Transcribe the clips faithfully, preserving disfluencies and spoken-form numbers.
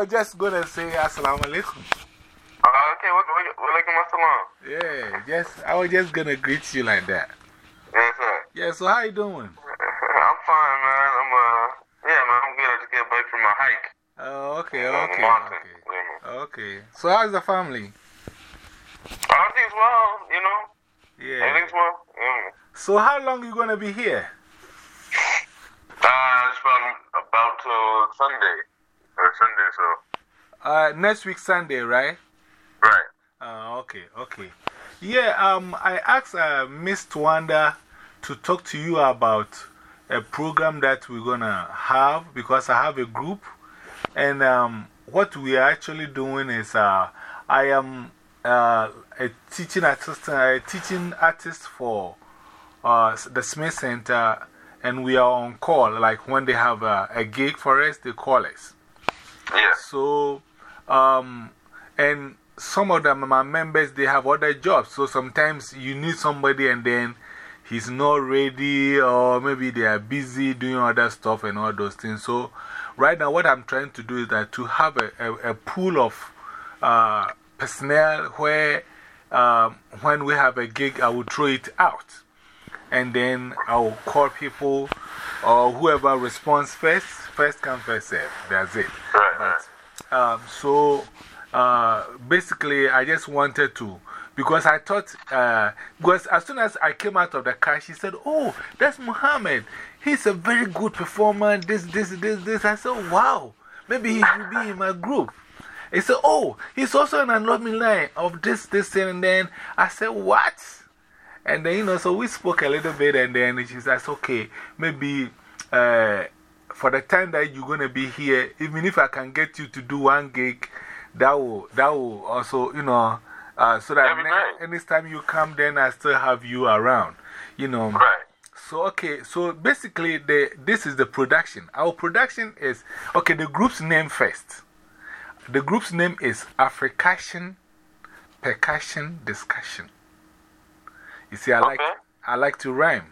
was just going to say Assalamu alaikum. Uh, okay, what, what, what, like my Yeah, just, I was just going to greet you like that. Yes, sir. Yeah, so how you doing? I'm fine, man. I'm, uh, yeah, man, I'm good. I just get back from my hike. Oh, okay, On the okay. mountain. Okay. Yeah, Okay. So, how's the family? Everything's well, you know? Yeah. Everything's well. Yeah. So, how long you going to be here? Uh, it's about, about till Sunday. Or Sunday, so. Uh, next week, Sunday, right? Right. Uh, okay, okay. Yeah, um, I asked uh, Miss Twanda to talk to you about a program that we're going to have because I have a group. And um, what we are actually doing is uh, I am uh, a teaching assistant, a teaching artist for uh, the Smith Center. And we are on call. Like when they have a, a gig for us, they call us. Yeah. So, um, and some of them, my members, they have other jobs. So sometimes you need somebody and then he's not ready, or maybe they are busy doing other stuff and all those things. So, right now, what I'm trying to do is that to have a, a, a pool of uh, personnel where um, when we have a gig, I will throw it out. And then I will call people or whoever responds first, first come, first serve. That's it. Right, right. But, um, so, uh, basically, I just wanted to, because I thought, uh, because as soon as I came out of the car, she said, "Oh, that's Muhammad. He's a very good performer. This, this, this, this." I said, "Wow, maybe he should be in my group." He said, "Oh, he's also an alumni of this, this, thing." And then I said, "What?" And then, you know, so we spoke a little bit, and then she says, "Okay, maybe uh, for the time that you're going to be here, even if I can get you to do one gig, that will, that will also, you know, uh, so that anytime you come, then I still have you around, you know." Right. So, okay, so basically, the, this is the production. Our production is, okay, the group's name first. The group's name is African Percussion Discussion. You see, I, like, I like to rhyme.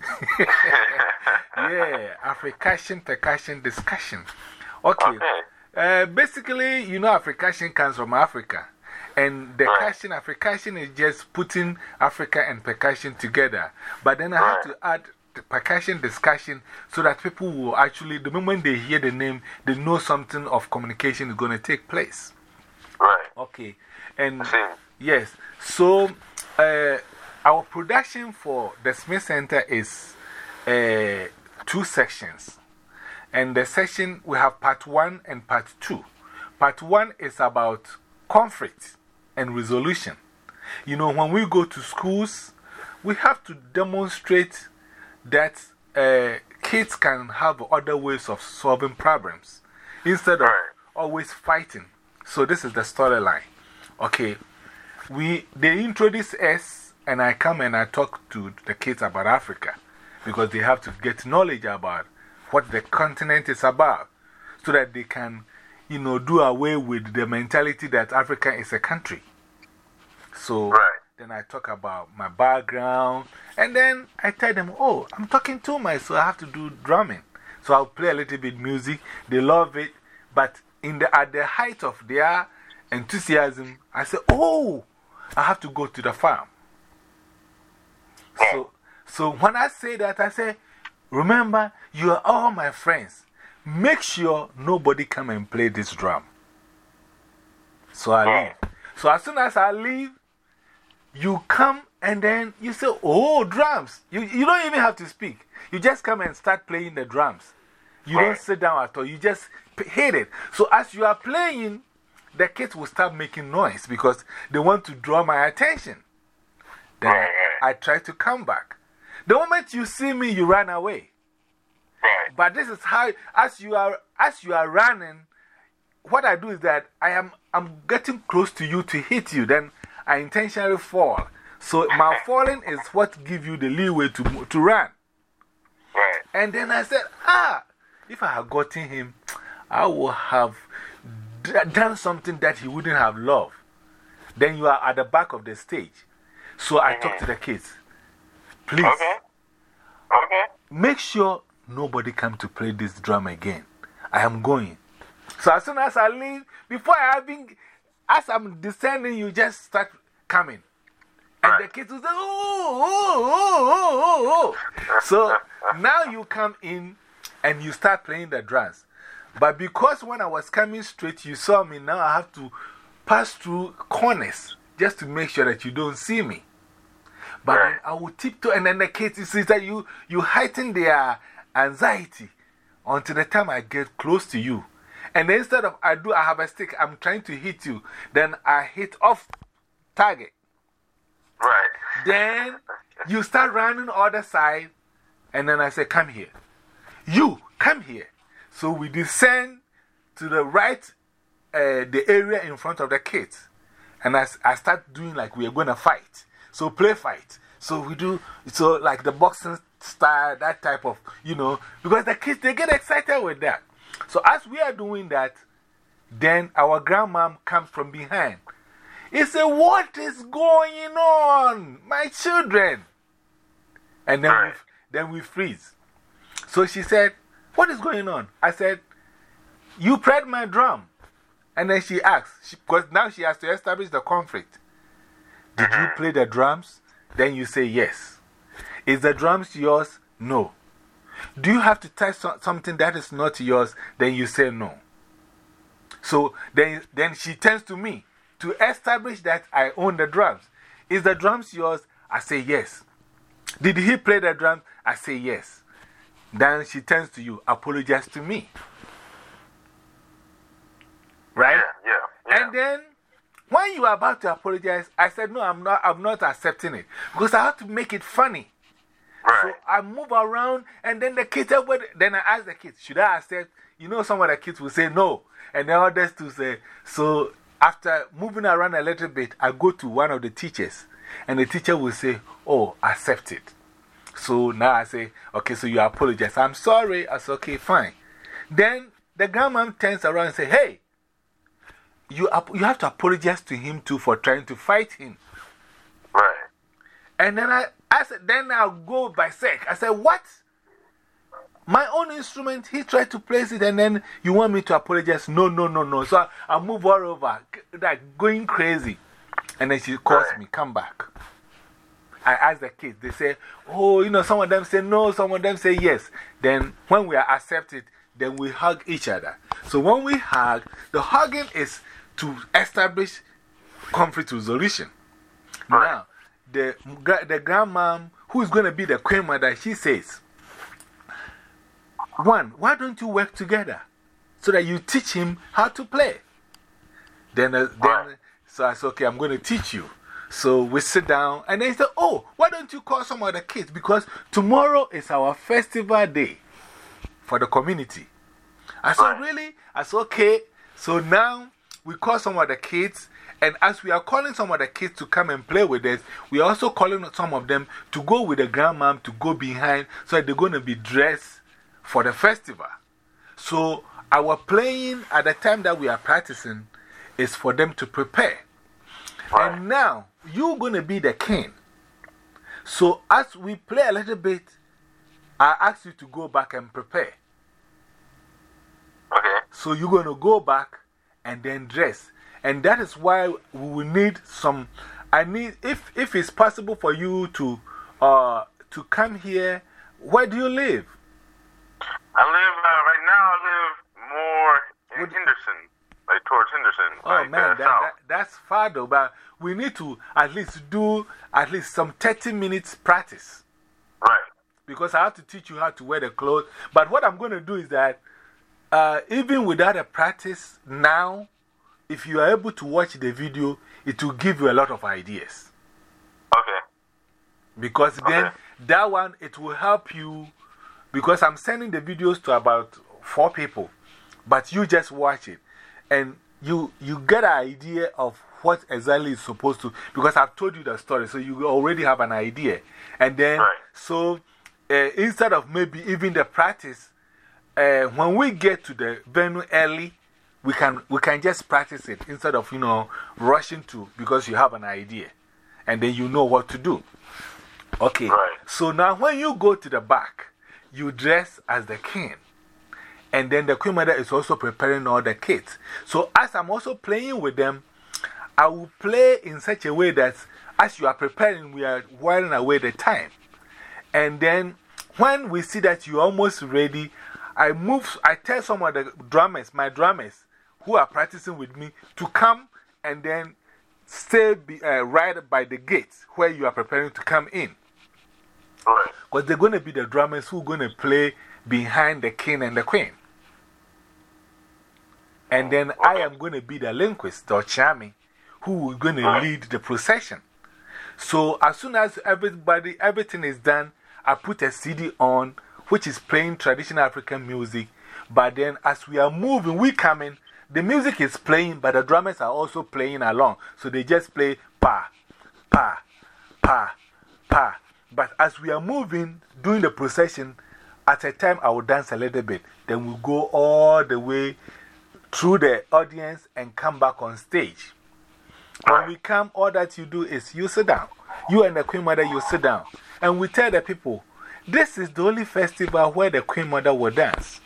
Yeah, African Percussion Discussion. Okay. Okay. Uh, basically, you know, African comes from Africa. And the right. percussion, African is just putting Africa and percussion together. But then I right. have to add the percussion discussion so that people will actually, the moment they hear the name, they know something of communication is going to take place. Right. Okay. And yes, so uh, our production for the Smith Center is uh, two sections. And the section, we have part one and part two. Part one is about conflict and resolution. You know, when we go to schools, we have to demonstrate that uh, kids can have other ways of solving problems instead of always fighting. So, this is the storyline. Okay, we, they introduce us, and I come and I talk to the kids about Africa because they have to get knowledge about what the continent is about so that they can, you know, do away with the mentality that Africa is a country. So, right. then I talk about my background, and then I tell them, "Oh, I'm talking too much, so I have to do drumming." So I'll play a little bit music. They love it, but in the, at the height of their enthusiasm, I say, "Oh, I have to go to the farm." So, so when I say that, I say, "Remember, you are all my friends. Make sure nobody come and play this drum." So I leave. So as soon as I leave, you come and then you say, "Oh, drums." You, you don't even have to speak. You just come and start playing the drums. You don't sit down at all. You just hit it. So as you are playing, the kids will start making noise because they want to draw my attention. Then I, I try to come back. The moment you see me, you run away. But this is how, as you are, as you are running, what I do is that I am I'm getting close to you to hit you. Then I intentionally fall. So my falling is what gives you the leeway to, to run. Right. And then I said, ah, if I had gotten him, I would have d done something that he wouldn't have loved. Then you are at the back of the stage. So I talk to the kids. Please, okay. Okay. make sure nobody come to play this drum again. I am going. So as soon as I leave, before I even, as I'm descending, you just start coming. And right. the kids will say, oh, oh, oh, oh, oh. So now you come in and you start playing the drums. But because when I was coming straight, you saw me, now I have to pass through corners just to make sure that you don't see me. But right. then I will tiptoe, and then the kids, you see that you, you heighten their anxiety until the time I get close to you. And then instead of I do, I have a stick, I'm trying to hit you, then I hit off target. Right. Then you start running other side, and then I say, come here. You, come here. So we descend to the right, uh, the area in front of the kids. And I, I start doing like we are going to fight. So play fight. So we do, so like the boxing style, that type of, you know, because the kids, they get excited with that. So as we are doing that, then our grandmom comes from behind. He said, what is going on, my children? And then, we, then we freeze. So she said, what is going on? I said, you played my drum. And then she asked, because now she has to establish the conflict. Did you play the drums? Then you say yes. Is the drums yours? No. Do you have to touch so something that is not yours? Then you say no. So then, then she turns to me to establish that I own the drums. Is the drums yours? I say yes. Did he play the drums? I say yes. Then she turns to you, apologize to me. Right? Yeah, yeah, yeah. And then, when you are about to apologize, I said, no, I'm not, I'm not accepting it. Because I have to make it funny. Right. So I move around, and then the kids, then I ask the kids, should I accept? You know, some of the kids will say no. And the others to say, so after moving around a little bit, I go to one of the teachers, and the teacher will say, oh, accept it. So now I say, okay, so you apologize. I'm sorry. I say, okay, fine. Then the grandmom turns around and says, hey, you, you have to apologize to him too for trying to fight him. Right. And then I, I said, then I'll go by sec. I said, what? My own instrument, he tried to place it, and then you want me to apologize? No, no, no, no. So I, I move all over, like going crazy. And then she calls me, come back. I ask the kids, they say, oh, you know, some of them say no, some of them say yes. Then when we are accepted, then we hug each other. So when we hug, the hugging is to establish conflict resolution. Right. Now, the, the grandmom, who is going to be the queen mother, she says, one, why don't you work together so that you teach him how to play? Then, uh, then so I said, okay, I'm going to teach you. So we sit down, and then he said, oh, why don't you call some of the kids? Because tomorrow is our festival day for the community. I said, really? I said, okay. So now we call some of the kids, and as we are calling some of the kids to come and play with us, we are also calling some of them to go with the grandmom to go behind so that they're going to be dressed for the festival. So our playing at the time that we are practicing is for them to prepare. And now you're going to be the king. So as we play a little bit, I ask you to go back and prepare. Okay. So you're going to go back and then dress. And that is why we will need some. I need, if, if it's possible for you to, uh, to come here, where do you live? I live, uh, right now, I live more in Henderson, like towards Henderson. Oh, like, man, uh, that, south. that, that's far though, but we need to at least do at least some thirty minutes practice. Right. Because I have to teach you how to wear the clothes. But what I'm going to do is that uh, even without a practice now, if you are able to watch the video, it will give you a lot of ideas. Okay. Because then okay. that one, it will help you. Because I'm sending the videos to about four people, but you just watch it and you, you get an idea of what exactly is supposed to. Because I've told you the story, so you already have an idea. And then, right. so uh, instead of maybe even the practice, uh, when we get to the venue early, we can, we can just practice it instead of, you know, rushing to because you have an idea and then you know what to do. Okay. Right. So now when you go to the back, you dress as the king. And then the Queen Mother is also preparing all the kits. So as I'm also playing with them, I will play in such a way that as you are preparing, we are whiling away the time. And then when we see that you're almost ready, I move, I tell some of the drummers, my drummers, who are practicing with me, to come and then stay be, uh, right by the gate where you are preparing to come in. Because they're going to be the drummers who are going to play behind the king and the queen. And then I am going to be the linguist, or chami, who is going to lead the procession. So as soon as everybody, everything is done, I put a C D on, which is playing traditional African music. But then as we are moving, we come in, the music is playing, but the drummers are also playing along. So they just play pa, pa, pa, pa. But as we are moving, doing the procession, at a time I will dance a little bit. Then we'll go all the way through the audience and come back on stage. When we come, all that you do is you sit down. You and the Queen Mother, you sit down. And we tell the people, this is the only festival where the Queen Mother will dance.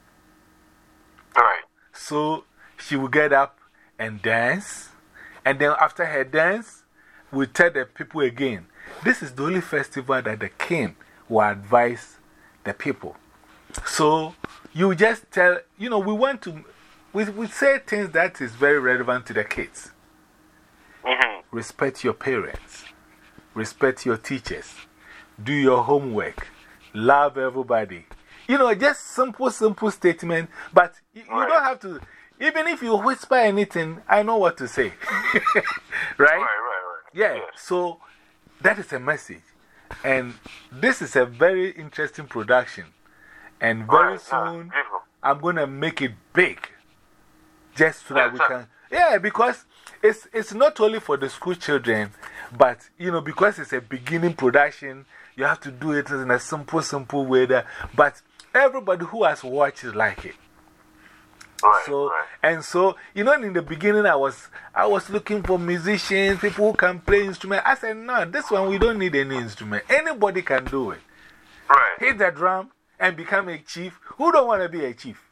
Right. So she will get up and dance. And then after her dance, we tell the people again, this is the only festival that the king will advise the people. So you just tell, you know, we want to, we, we say things that is very relevant to the kids. -hmm. Respect your parents, respect your teachers, do your homework, love everybody. You know, just simple, simple statement, but you, you don't have to, even if you whisper anything, I know what to say. Right? Right, right, right. Yeah, yes. So that is a message. And this is a very interesting production. And very right, soon, uh, I'm going to make it big. Just so that yes, we can. Yeah, because it's, it's not only for the school children, but, you know, because it's a beginning production, you have to do it in a simple, simple way. That, but everybody who has watched it like it. Right, so, right. And so, you know, in the beginning, I was, I was looking for musicians, people who can play instruments. I said, no, this one we don't need any instrument. Anybody can do it. Right. Hit the drum and become a chief. Who don't want to be a chief?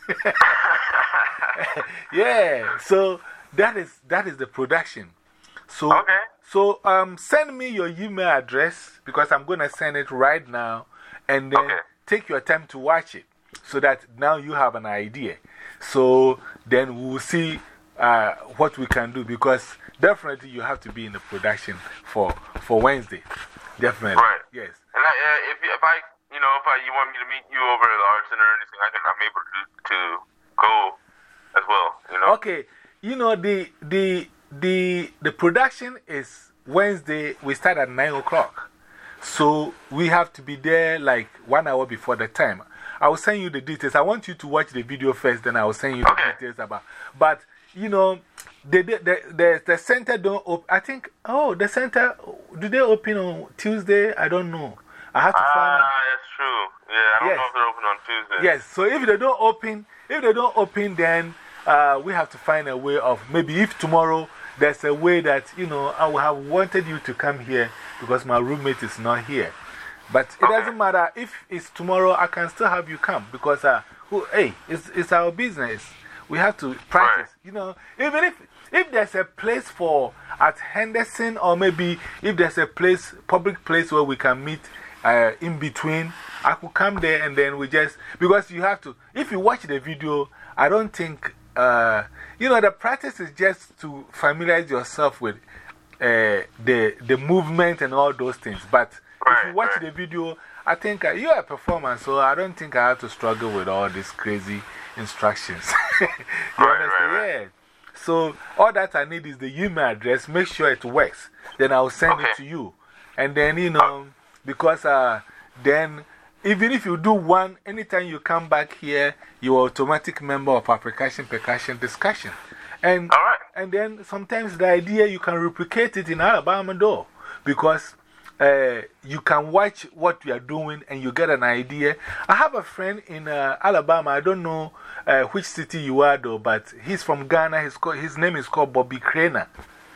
Yeah, so that is, that is the production. So, okay. so um, send me your email address because I'm going to send it right now. And then okay. take your time to watch it so that now you have an idea. So then we'll see uh, what we can do because definitely you have to be in the production for, for Wednesday. Definitely. Right. Yes. And I, uh, if, if I, you know, if I, you want me to meet you over at the Arts Center or anything, I can, I'm able to, to go as well, you know? Okay. You know, the, the, the, the production is Wednesday. We start at nine o'clock. So we have to be there like one hour before the time. I will send you the details. I want you to watch the video first, then I will send you the okay. details about. But, you know, the, the, the, the center don't open. I think, oh, the center, do they open on Tuesday? I don't know. I have to ah, find out. Ah, that's true. Yeah, I don't yes. know if they're open on Tuesday. Yes, so if they don't open, if they don't open, then uh, we have to find a way of maybe if tomorrow there's a way that, you know, I would have wanted you to come here because my roommate is not here. But it doesn't matter if it's tomorrow, I can still have you come because, uh, who, hey, it's, it's our business. We have to practice. You know, even if, if there's a place for at Henderson or maybe if there's a place, public place where we can meet uh, in between, I could come there and then we just, because you have to, if you watch the video, I don't think, uh, you know, the practice is just to familiarize yourself with uh, the, the movement and all those things. But right, if you watch right. the video, I think uh, you're a performer, so I don't think I have to struggle with all these crazy instructions. You right, understand? right, right. Yeah. So all that I need is the email address. Make sure it works. Then I'll send okay. it to you. And then, you know, because uh, then even if you do one, anytime you come back here, you're an automatic member of our percussion percussion discussion. And, all right. and then sometimes the idea you can replicate it in Alabama though, because uh, you can watch what we are doing and you get an idea. I have a friend in uh, Alabama. I don't know uh, which city you are though, but he's from Ghana. He's called, his name is called Bobby Craner.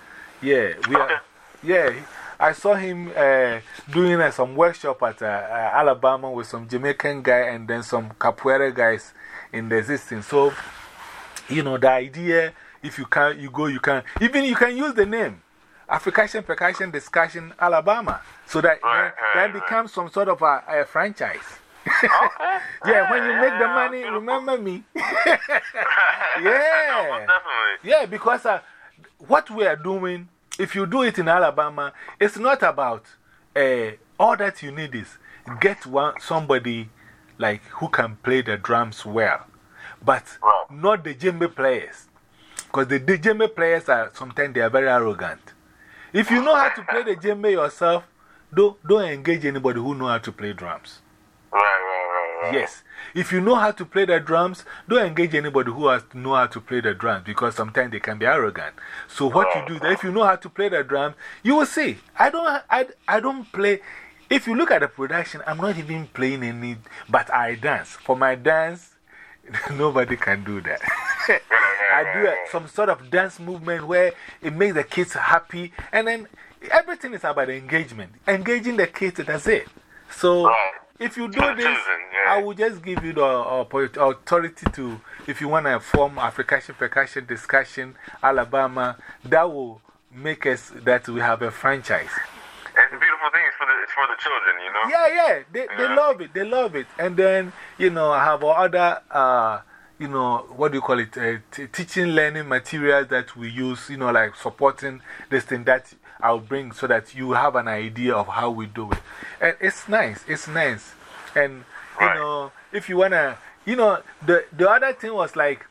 Yeah, we okay. are. Yeah, I saw him uh, doing uh, some workshop at uh, uh, Alabama with some Jamaican guy and then some Capoeira guys. in the existence. So, you know, the idea, if you can, you go, you can, even you can use the name African Percussion Discussion Alabama. So that right, then, right, then becomes some sort of a, a franchise. Okay. Yeah, when you make the yeah, money, beautiful. remember me. Yeah. Yeah. No, most definitely. Yeah, because uh, what we are doing, if you do it in Alabama, it's not about uh, all that you need is get one, somebody like who can play the drums well, but right. not the djembe players. Because the, the djembe players are sometimes they are very arrogant. If you know how to play the djembe yourself, don't, don't engage anybody who know how to play drums. Right, right, right, right. Yes. If you know how to play the drums, don't engage anybody who has to know how to play the drums because sometimes they can be arrogant. So, what you do is that if you know how to play the drums, you will see. I don't, I, I don't play. If you look at the production, I'm not even playing any, but I dance. For my dance, nobody can do that. I do a, some sort of dance movement where it makes the kids happy, and then everything is about engagement. Engaging the kids, that's it. So, right. if you do this, yeah. I will just give you the uh, authority to, if you want to form African Percussion Discussion Alabama, that will make us that we have a franchise. And the beautiful thing is for the, it's for the children, you know? Yeah, yeah. They, yeah. they love it. They love it. And then, you know, I have other, uh, you know, what do you call it? Uh, t teaching, learning materials that we use, you know, like supporting this thing that I'll bring so that you have an idea of how we do it. And it's nice. It's nice. And, you right. know, if you want to, you know, the, the other thing was like,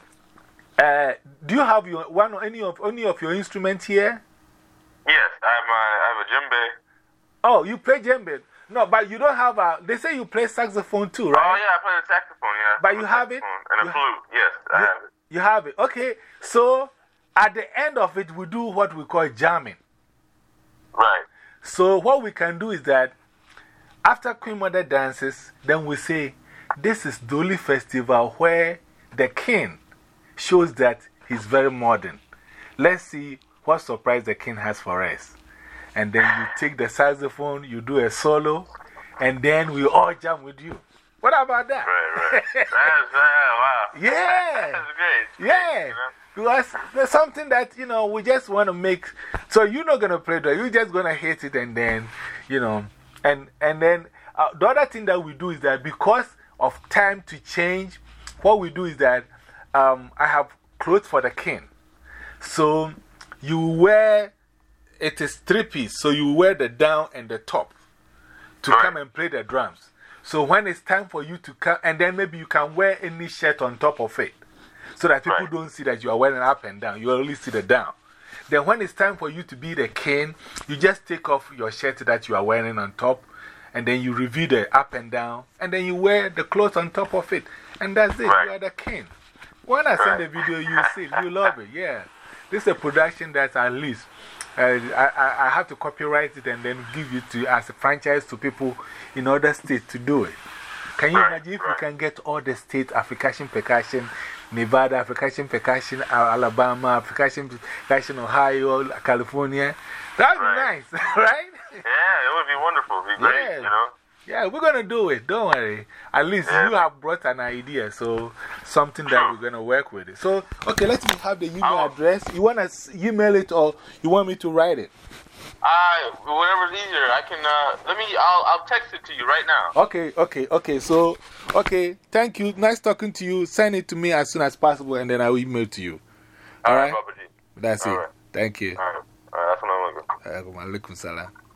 uh, do you have your, one or any of, any of your instruments here? Yes, I have, my, I have a djembe. Oh, you play djembe? No, but you don't have a, they say you play saxophone too, right? Oh, yeah, I play the saxophone, yeah. But you have it? And a flute, yes, I you, have it. You have it. Okay, so at the end of it, we do what we call jamming. Right. So, what we can do is that after Queen Mother dances, then we say, this is Doli Festival where the king shows that he's very modern. Let's see what surprise the king has for us. And then you take the saxophone, you do a solo, and then we all jam with you. What about that? Right, right. That's, uh, wow. Yeah. That's great. Yeah. Great, you know? Because there's something that, you know, we just want to make. So you're not going to play that. You're just going to hate it and then, you know. And, and then uh, the other thing that we do is that because of time to change, what we do is that um, I have clothes for the king. So you wear, it is three piece. So you wear the down and the top to right. come and play the drums. So when it's time for you to come, and then maybe you can wear any shirt on top of it. So that people right. don't see that you are wearing up and down. You only see the down. Then, when it's time for you to be the king, you just take off your shirt that you are wearing on top, and then you reveal the up and down, and then you wear the clothes on top of it. And that's it. Right. You are the king. When I send the video, you see it. You love it. Yeah. This is a production that's at least. Uh, I, I, I have to copyright it and then give it to as a franchise to people in other states to do it. Can you right. imagine if right. we can get all the states, African Percussion, Nevada, African Percussion, Alabama, African Percussion, Ohio, California? That would right. be nice, right? Yeah, it would be wonderful. It would be great, yeah. you know? Yeah, we're going to do it. Don't worry. At least yeah. you have brought an idea, so something that sure. we're going to work with it. So, okay, let me have the email I'll, address. You want to email it or you want me to write it? Uh, whatever's easier. I can, uh, let me, I'll, I'll text it to you right now. Okay, okay, okay. So, okay, thank you. Nice talking to you. Send it to me as soon as possible and then I'll email to you. All, All right, right? Baba G. That's All it. right. Thank you. All right. All right, that's what I'm going to go. Alaikum salam.